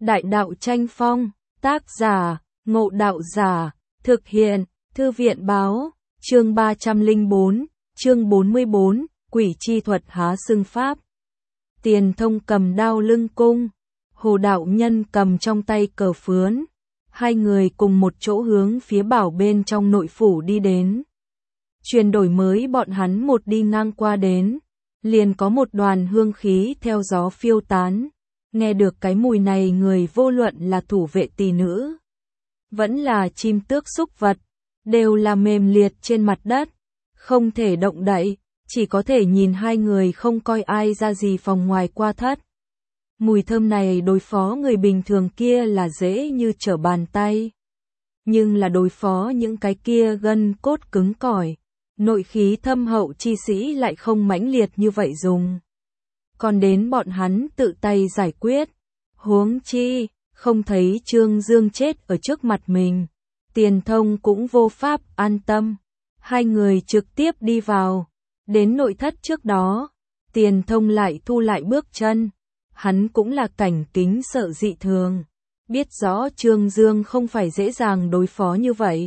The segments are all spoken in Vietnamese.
Đại đạo tranh phong, tác giả, Ngộ Đạo Giả, thực hiện, Thư viện báo, chương 304, chương 44, Quỷ chi thuật há xưng pháp. Tiền Thông cầm đao lưng cung, Hồ Đạo Nhân cầm trong tay cờ phướn, hai người cùng một chỗ hướng phía bảo bên trong nội phủ đi đến. Chuyển đổi mới bọn hắn một đi ngang qua đến, liền có một đoàn hương khí theo gió phiêu tán. Nghe được cái mùi này, người vô luận là thủ vệ tỷ nữ, vẫn là chim tước súc vật, đều là mềm liệt trên mặt đất, không thể động đậy, chỉ có thể nhìn hai người không coi ai ra gì phòng ngoài qua thất. Mùi thơm này đối phó người bình thường kia là dễ như trở bàn tay, nhưng là đối phó những cái kia gân cốt cứng cỏi, nội khí thâm hậu chi sĩ lại không mãnh liệt như vậy dùng. Còn đến bọn hắn tự tay giải quyết, huống chi, không thấy Trương Dương chết ở trước mặt mình, Tiền Thông cũng vô pháp an tâm. Hai người trực tiếp đi vào, đến nội thất trước đó, Tiền Thông lại thu lại bước chân, hắn cũng là cảnh kính sợ dị thường, biết rõ Trương Dương không phải dễ dàng đối phó như vậy,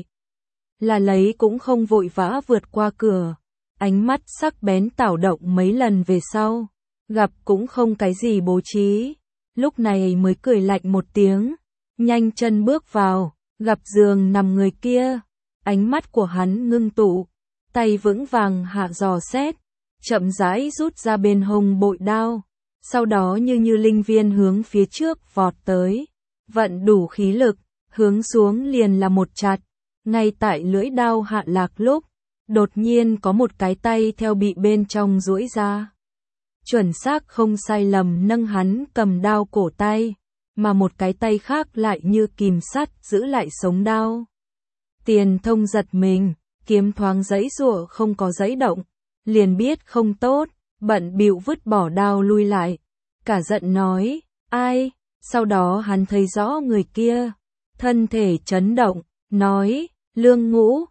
là lấy cũng không vội vã vượt qua cửa, ánh mắt sắc bén tảo động mấy lần về sau. Gặp cũng không cái gì bố trí, lúc này mới cười lạnh một tiếng, nhanh chân bước vào, gặp giường nằm người kia, ánh mắt của hắn ngưng tụ, tay vững vàng hạ dò xét, chậm rãi rút ra bên hông bội đao, sau đó như linh viên hướng phía trước vọt tới, vận đủ khí lực, hướng xuống liền là một chặt, ngay tại lưỡi đao hạ lạc lúc, đột nhiên có một cái tay theo bị bên trong duỗi ra. Chuẩn xác không sai lầm nâng hắn cầm đao cổ tay, mà một cái tay khác lại như kìm sắt giữ lại sống đao. Tiền Thông giật mình, kiếm thoáng giãy giụa không có giãy động, liền biết không tốt, bận bịu vứt bỏ đao lui lại, cả giận nói, ai, sau đó hắn thấy rõ người kia, thân thể chấn động, nói, Lương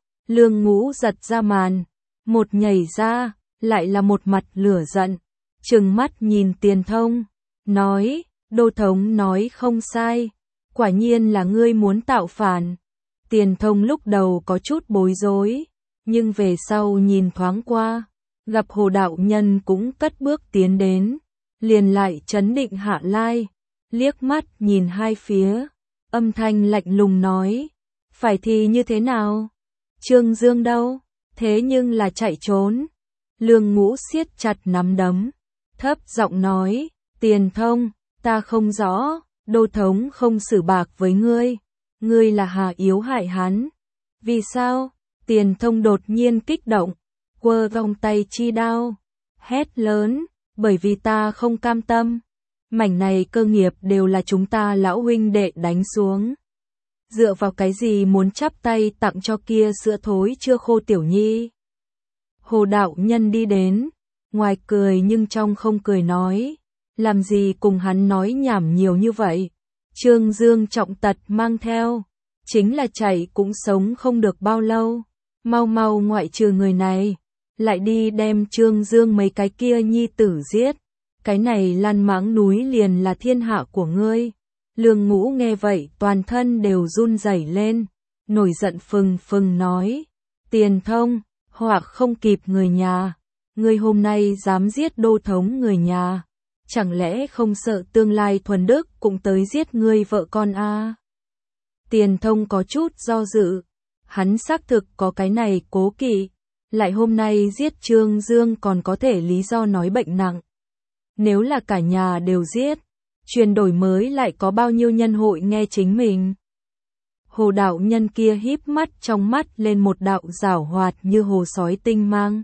Ngũ giật ra màn, một nhảy ra, lại là một mặt lửa giận. Trừng mắt nhìn Tiền Thông, nói, Đô Thống nói không sai, quả nhiên là ngươi muốn tạo phản. Tiền Thông lúc đầu có chút bối rối, nhưng về sau nhìn thoáng qua, gặp Hồ Đạo Nhân cũng cất bước tiến đến, liền lại trấn định hạ lai, liếc mắt nhìn hai phía, âm thanh lạnh lùng nói, phải thì như thế nào? Trương Dương đâu? Thế nhưng là chạy trốn. Lương Ngũ siết chặt nắm đấm, thấp giọng nói, Tiền Thông, ta không rõ, Đô Thống không xử bạc với ngươi là hà yếu hại hắn. Vì sao? Tiền Thông đột nhiên kích động, quơ vòng tay chi đao, hét lớn, bởi vì ta không cam tâm. Mảnh này cơ nghiệp đều là chúng ta lão huynh đệ đánh xuống. Dựa vào cái gì muốn chắp tay tặng cho kia sữa thối chưa khô tiểu nhi? Hồ Đạo Nhân đi đến, ngoài cười nhưng trong không cười nói, làm gì cùng hắn nói nhảm nhiều như vậy. Trương Dương trọng tật mang theo, chính là chạy cũng sống không được bao lâu, mau ngoại trừ người này, lại đi đem Trương Dương mấy cái kia nhi tử giết, cái này Lan Mãng núi liền là thiên hạ của ngươi. Lương Ngũ nghe vậy toàn thân đều run rẩy lên, nổi giận phừng nói, Tiền Thông, hoặc không kịp người nhà, ngươi hôm nay dám giết Đô Thống người nhà, chẳng lẽ không sợ tương lai thuần đức cũng tới giết ngươi vợ con a? Tiền Thông có chút do dự, hắn xác thực có cái này cố kỵ, lại hôm nay giết Trương Dương còn có thể lý do nói bệnh nặng. Nếu là cả nhà đều giết, chuyển đổi mới lại có bao nhiêu nhân hội nghe chính mình. Hồ Đạo Nhân kia híp mắt, trong mắt lên một đạo giảo hoạt như hồ sói tinh mang.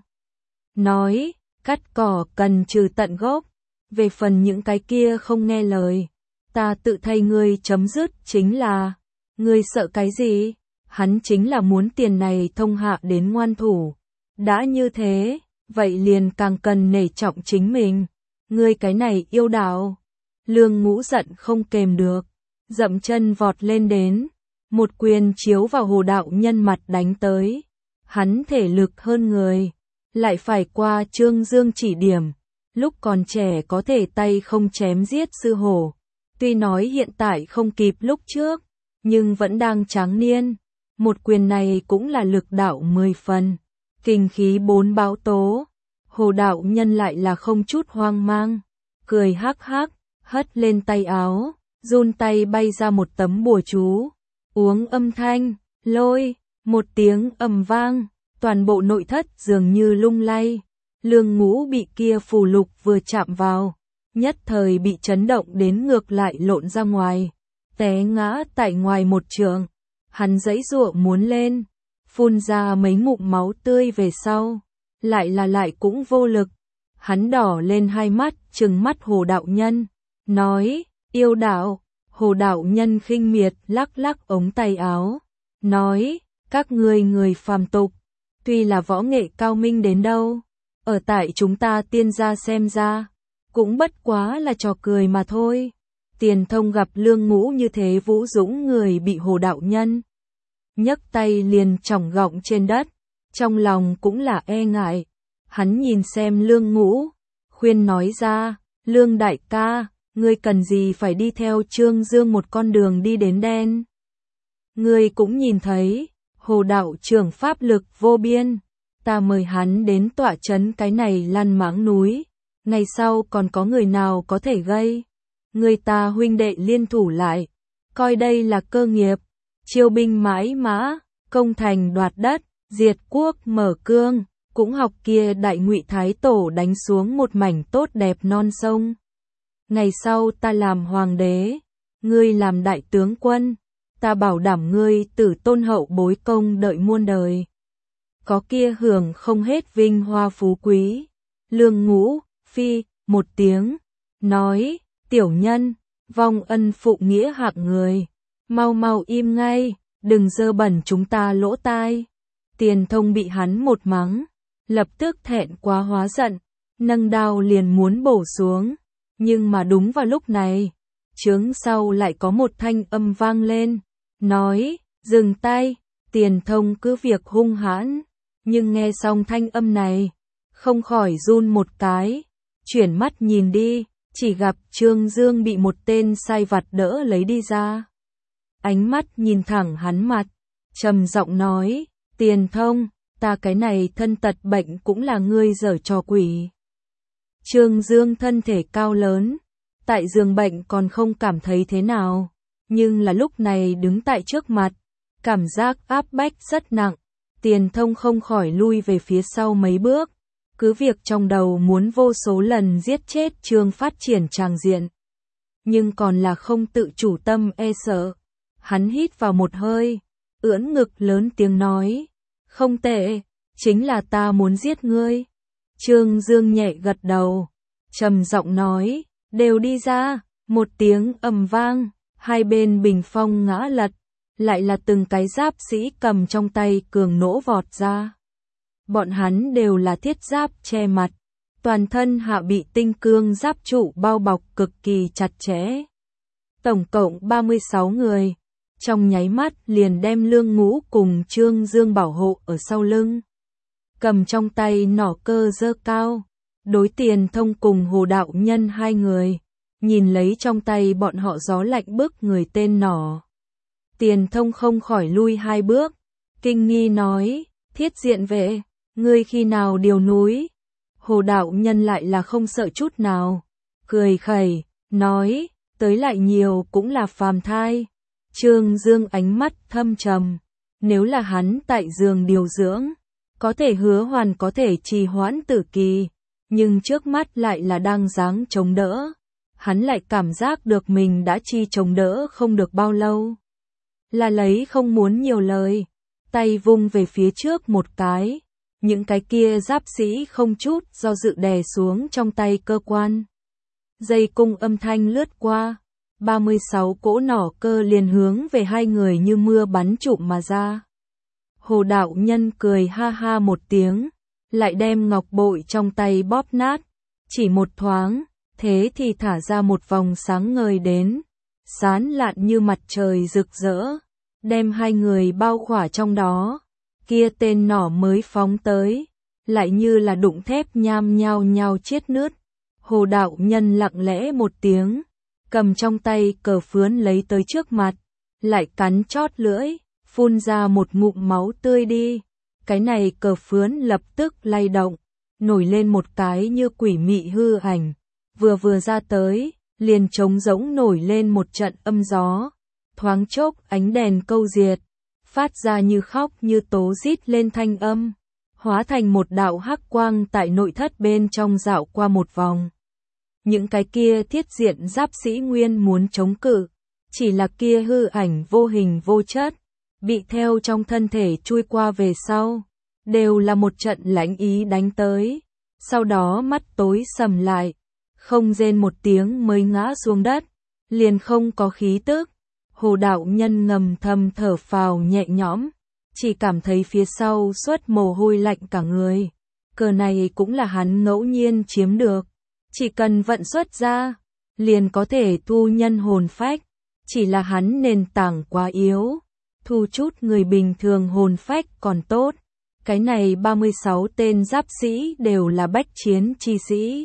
Nói, cắt cỏ cần trừ tận gốc, về phần những cái kia không nghe lời, ta tự thay ngươi chấm dứt chính là, ngươi sợ cái gì? Hắn chính là muốn tiền này thông hạ đến ngoan thủ. Đã như thế, vậy liền càng cần nể trọng chính mình. Ngươi cái này yêu đạo. Lương Ngũ giận không kềm được, dậm chân vọt lên đến, một quyền chiếu vào Hồ Đạo Nhân mặt đánh tới. Hắn thể lực hơn người, lại phải qua Trương Dương chỉ điểm, lúc còn trẻ có thể tay không chém giết sư hổ, Tuy nói hiện tại không kịp lúc trước, nhưng vẫn đang tráng niên. Một quyền này cũng là lực đạo 10 phần, kinh khí 4 bão tố. Hồ đạo nhân lại là không chút hoang mang, cười hắc hắc, hất lên tay áo, run tay bay ra một tấm bùa chú. Uống âm thanh, lôi, một tiếng ầm vang, toàn bộ nội thất dường như lung lay. Lương Ngũ bị kia phù lục vừa chạm vào, nhất thời bị chấn động đến ngược lại lộn ra ngoài, té ngã tại ngoài một trượng. Hắn giãy giụa muốn lên, phun ra mấy ngụm máu tươi về sau, lại cũng vô lực. Hắn đỏ lên hai mắt, trừng mắt Hồ đạo nhân, nói: "Yêu đạo." Hồ đạo nhân khinh miệt lắc lắc ống tay áo, nói: "Các ngươi người phàm tục, tuy là võ nghệ cao minh đến đâu, ở tại chúng ta tiên gia xem ra, cũng bất quá là trò cười mà thôi." Tiền Thông gặp Lương Ngũ như thế vũ dũng người bị Hồ đạo nhân nhấc tay liền chỏng gọng trên đất, trong lòng cũng là e ngại. Hắn nhìn xem Lương Ngũ, khuyên nói ra: "Lương đại ca, ngươi cần gì phải đi theo Trương Dương một con đường đi đến đen? Ngươi cũng nhìn thấy, Hồ đạo trưởng pháp lực vô biên, ta mời hắn đến tọa trấn cái này lăn mãng núi, ngày sau còn có người nào có thể gây? Người ta huynh đệ liên thủ lại, coi đây là cơ nghiệp, chiêu binh mãi mã, công thành đoạt đất, diệt quốc mở cương, cũng học kia Đại Ngụy Thái Tổ đánh xuống một mảnh tốt đẹp non sông. Ngày sau ta làm hoàng đế, ngươi làm đại tướng quân, ta bảo đảm ngươi tử tôn hậu bối công đợi muôn đời. Có kia hưởng không hết vinh hoa phú quý." Lương Ngũ phi một tiếng, nói: "Tiểu nhân, vong ân phụ nghĩa hạng người, mau mau im ngay, đừng dơ bẩn chúng ta lỗ tai." Tiền Thông bị hắn một mắng, lập tức thẹn quá hóa giận, nâng đao liền muốn bổ xuống, nhưng mà đúng vào lúc này, chướng sau lại có một thanh âm vang lên, nói: "Dừng tay." Tiền Thông cứ việc hung hãn, nhưng nghe xong thanh âm này, không khỏi run một cái, chuyển mắt nhìn đi, chỉ gặp Trương Dương bị một tên sai vặt đỡ lấy đi ra. Ánh mắt nhìn thẳng hắn mặt, trầm giọng nói: "Tiền Thông, ta cái này thân tật bệnh cũng là ngươi giở trò quỷ." Trương Dương thân thể cao lớn, tại giường bệnh còn không cảm thấy thế nào, nhưng là lúc này đứng tại trước mặt, cảm giác áp bách rất nặng. Tiền Thông không khỏi lui về phía sau mấy bước, cứ việc trong đầu muốn vô số lần giết chết Trương Phát triển tràng diện, nhưng còn là không tự chủ tâm e sợ. Hắn hít vào một hơi, ưỡn ngực lớn tiếng nói: "Không tệ, chính là ta muốn giết ngươi." Trương Dương nhẹ gật đầu, trầm giọng nói: "Đều đi ra." Một tiếng ầm vang, hai bên bình phong ngã lật, lại là từng cái giáp sĩ cầm trong tay cường nỗ vọt ra. Bọn hắn đều là thiết giáp che mặt, toàn thân hạ bị tinh cương giáp trụ bao bọc cực kỳ chặt chẽ. Tổng cộng 36 người, trong nháy mắt liền đem Lương Ngũ cùng Trương Dương bảo hộ ở sau lưng. Cầm trong tay nỏ cơ giơ cao, đối Tiền Thông cùng Hồ đạo nhân hai người, nhìn lấy trong tay bọn họ gió lạnh bức người tên nỏ. Tiền Thông không khỏi lui hai bước, kinh nghi nói: "Thiết diện vệ, ngươi khi nào điều núi?" Hồ đạo nhân lại là không sợ chút nào, cười khẩy, nói: "Tới lại nhiều cũng là phàm thai." Trương Dương ánh mắt thâm trầm, nếu là hắn tại giường điều dưỡng, có thể hứa hoàn có thể trì hoãn tử kỳ, nhưng trước mắt lại là đang dáng chống đỡ. Hắn lại cảm giác được mình đã chi chống đỡ không được bao lâu. Là lấy không muốn nhiều lời, tay vung về phía trước một cái, những cái kia giáp sĩ không chút do dự đè xuống trong tay cơ quan. Dây cung âm thanh lướt qua, 36 cỗ nỏ cơ liền hướng về hai người như mưa bắn trụm mà ra. Hồ đạo nhân cười ha ha một tiếng, lại đem ngọc bội trong tay bóp nát, chỉ một thoáng, thế thì thả ra một vòng sáng ngời đến, sáng lạn như mặt trời rực rỡ, đem hai người bao khỏa trong đó. Kia tên nỏ mới phóng tới, lại như là đụng thép nham nhao nhao chiết nứt. Hồ đạo nhân lặng lẽ một tiếng, cầm trong tay cờ phướn lấy tới trước mặt, lại cắn chót lưỡi, phun ra một ngụm máu tươi đi. Cái này cờ phướn lập tức lay động, nổi lên một cái như quỷ mị hư ảnh, vừa ra tới, liền trống rỗng nổi lên một trận âm gió, thoáng chốc ánh đèn câu diệt, phát ra như khóc như tố rít lên thanh âm, hóa thành một đạo hắc quang tại nội thất bên trong dạo qua một vòng. Những cái kia thiết diện giáp sĩ nguyên muốn chống cự, chỉ là kia hư ảnh vô hình vô chất, bị theo trong thân thể chui qua về sau, đều là một trận lãnh ý đánh tới, sau đó mắt tối sầm lại, không rên một tiếng mới ngã xuống đất, liền không có khí tức. Hồ đạo nhân ngầm thầm thở phào nhẹ nhõm, chỉ cảm thấy phía sau xuất mồ hôi lạnh cả người. Cờ này cũng là hắn ngẫu nhiên chiếm được, chỉ cần vận xuất ra, liền có thể thu nhân hồn phách, chỉ là hắn nền tảng quá yếu, thu chút người bình thường hồn phách còn tốt. Cái này 36 tên giáp sĩ đều là bách chiến chi sĩ.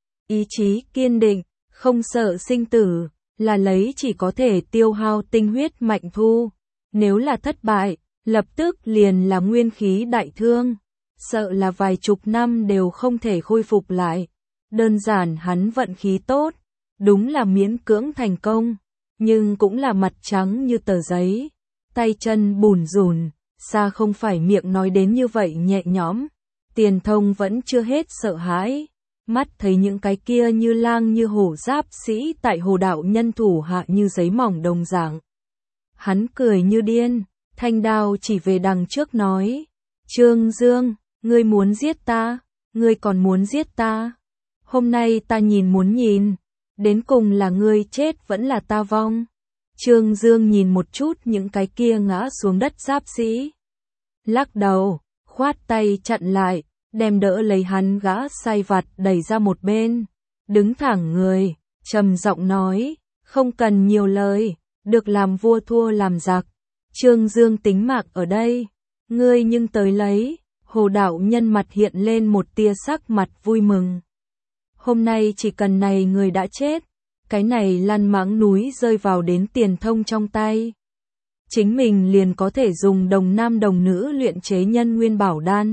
Ý chí kiên định, không sợ sinh tử, là lấy chỉ có thể tiêu hao tinh huyết mạnh thu. Nếu là thất bại, lập tức liền là nguyên khí đại thương, sợ là vài chục năm đều không thể khôi phục lại. Đơn giản hắn vận khí tốt, đúng là miễn cưỡng thành công, nhưng cũng là mặt trắng như tờ giấy, tay chân bùn rùn, xa không phải miệng nói đến như vậy nhẹ nhõm. Tiền Thông vẫn chưa hết sợ hãi, mắt thấy những cái kia như lang như hổ giáp sĩ tại Hồ đạo nhân thủ hạ như giấy mỏng đồng dạng. Hắn cười như điên, thanh đao chỉ về đằng trước nói, Trương Dương, ngươi muốn giết ta, ngươi còn muốn giết ta. Hôm nay ta muốn nhìn, đến cùng là ngươi chết vẫn là ta vong. Trương Dương nhìn một chút những cái kia ngã xuống đất giáp sĩ, lắc đầu, khoát tay chặn lại, đem đỡ lấy hắn gã sai vặt đẩy ra một bên, đứng thẳng người, trầm giọng nói, không cần nhiều lời, được làm vua thua làm giặc. Trương Dương tính mạng ở đây, ngươi nhưng tới lấy. Hồ đạo nhân mặt hiện lên một tia sắc mặt vui mừng. Hôm nay chỉ cần này người đã chết, cái này lăn mãng núi rơi vào đến Tiền Thông trong tay, chính mình liền có thể dùng đồng nam đồng nữ luyện chế nhân nguyên bảo đan.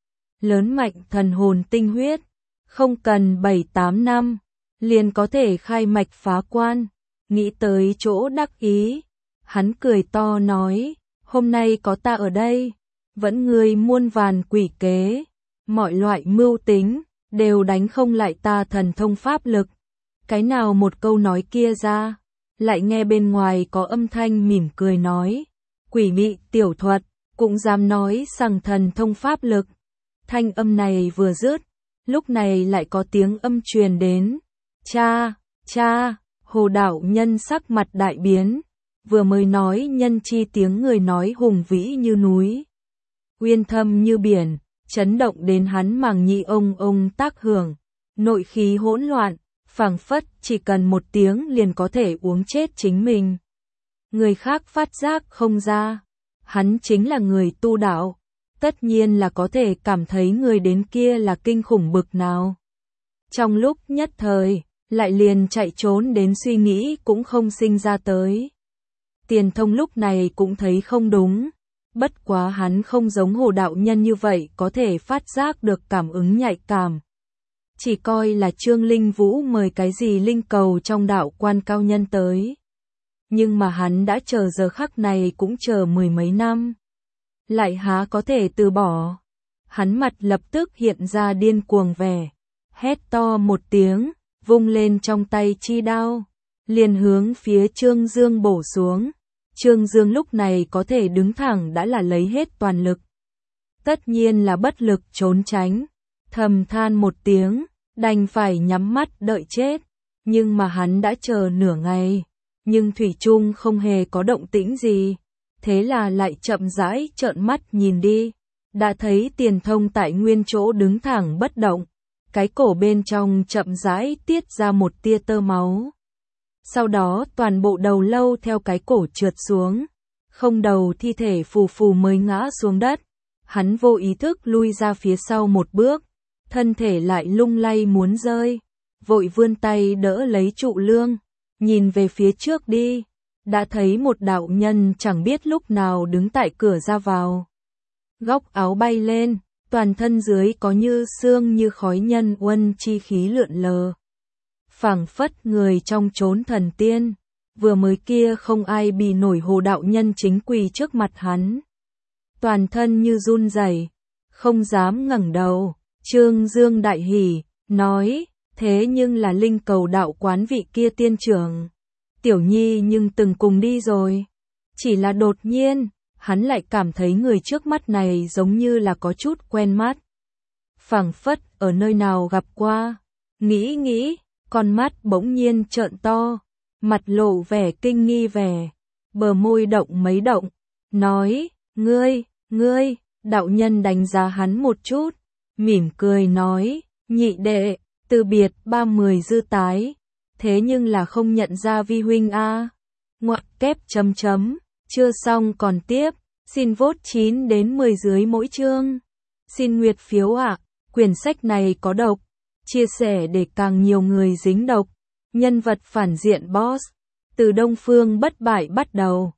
Lớn mạnh thần hồn tinh huyết, không cần 7-8 năm, liền có thể khai mạch phá quan. Nghĩ tới chỗ đắc ý, hắn cười to nói, hôm nay có ta ở đây, vẫn ngươi muôn vàn quỷ kế, mọi loại mưu tính, đều đánh không lại ta thần thông pháp lực. Cái nào một câu nói kia ra, lại nghe bên ngoài có âm thanh mỉm cười nói, quỷ mị tiểu thuật, cũng dám nói rằng thần thông pháp lực. Thanh âm này vừa dứt, lúc này lại có tiếng âm truyền đến, cha, cha. Hồ đạo nhân sắc mặt đại biến, vừa mới nói nhân chi tiếng người nói hùng vĩ như núi, uyên thâm như biển, chấn động đến hắn màng nhĩ ông tác hưởng, nội khí hỗn loạn, phảng phất chỉ cần một tiếng liền có thể uống chết chính mình. Người khác phát giác không ra, hắn chính là người tu đạo, tất nhiên là có thể cảm thấy người đến kia là kinh khủng bực nào. Trong lúc nhất thời, lại liền chạy trốn đến suy nghĩ cũng không sinh ra tới. Tiền Thông lúc này cũng thấy không đúng, bất quá hắn không giống Hồ đạo nhân như vậy có thể phát giác được cảm ứng nhạy cảm. Chỉ coi là Trương Linh Vũ mời cái gì linh cầu trong đạo quan cao nhân tới. Nhưng mà hắn đã chờ giờ khắc này cũng chờ mười mấy năm, lại há có thể từ bỏ. Hắn mặt lập tức hiện ra điên cuồng vẻ, hét to một tiếng, vung lên trong tay chi đao, liền hướng phía Trương Dương bổ xuống. Trương Dương lúc này có thể đứng thẳng đã là lấy hết toàn lực, tất nhiên là bất lực trốn tránh, thầm than một tiếng, đành phải nhắm mắt đợi chết. Nhưng mà hắn đã chờ nửa ngày, nhưng thủy chung không hề có động tĩnh gì, thế là lại chậm rãi trợn mắt nhìn đi, đã thấy Tiền Thông tại nguyên chỗ đứng thẳng bất động, cái cổ bên trong chậm rãi tiết ra một tia tơ máu. Sau đó toàn bộ đầu lâu theo cái cổ trượt xuống, không đầu thi thể phù phù mới ngã xuống đất. Hắn vô ý thức lui ra phía sau một bước, thân thể lại lung lay muốn rơi, vội vươn tay đỡ lấy trụ lương, nhìn về phía trước đi, đã thấy một đạo nhân chẳng biết lúc nào đứng tại cửa ra vào. Góc áo bay lên, toàn thân dưới có như sương như khói nhân uân chi khí lượn lờ. Phảng phất người trong chốn thần tiên, vừa mới kia không ai bì nổi Hồ đạo nhân chính quỳ trước mặt hắn. Toàn thân như run rẩy, không dám ngẩng đầu. Trương Dương đại hỉ, nói, thế nhưng là Linh Cầu đạo quán vị kia tiên trưởng. Tiểu Nhi nhưng từng cùng đi rồi. Chỉ là đột nhiên, hắn lại cảm thấy người trước mắt này giống như là có chút quen mắt. Phảng phất ở nơi nào gặp qua. Nghĩ, con mắt bỗng nhiên trợn to, mặt lộ vẻ kinh nghi vẻ, bờ môi động mấy động, nói, ngươi, đạo nhân đánh giá hắn một chút, mỉm cười nói, nhị đệ, từ biệt 30 dư tái, thế nhưng là không nhận ra vi huynh a. Ngoặc kép chấm chấm, chưa xong còn tiếp, xin vote 9 đến 10 dưới mỗi chương. Xin nguyệt phiếu ạ, quyển sách này có độc, chia sẻ để càng nhiều người dính độc. Nhân vật phản diện boss, từ Đông Phương bất bại bắt đầu.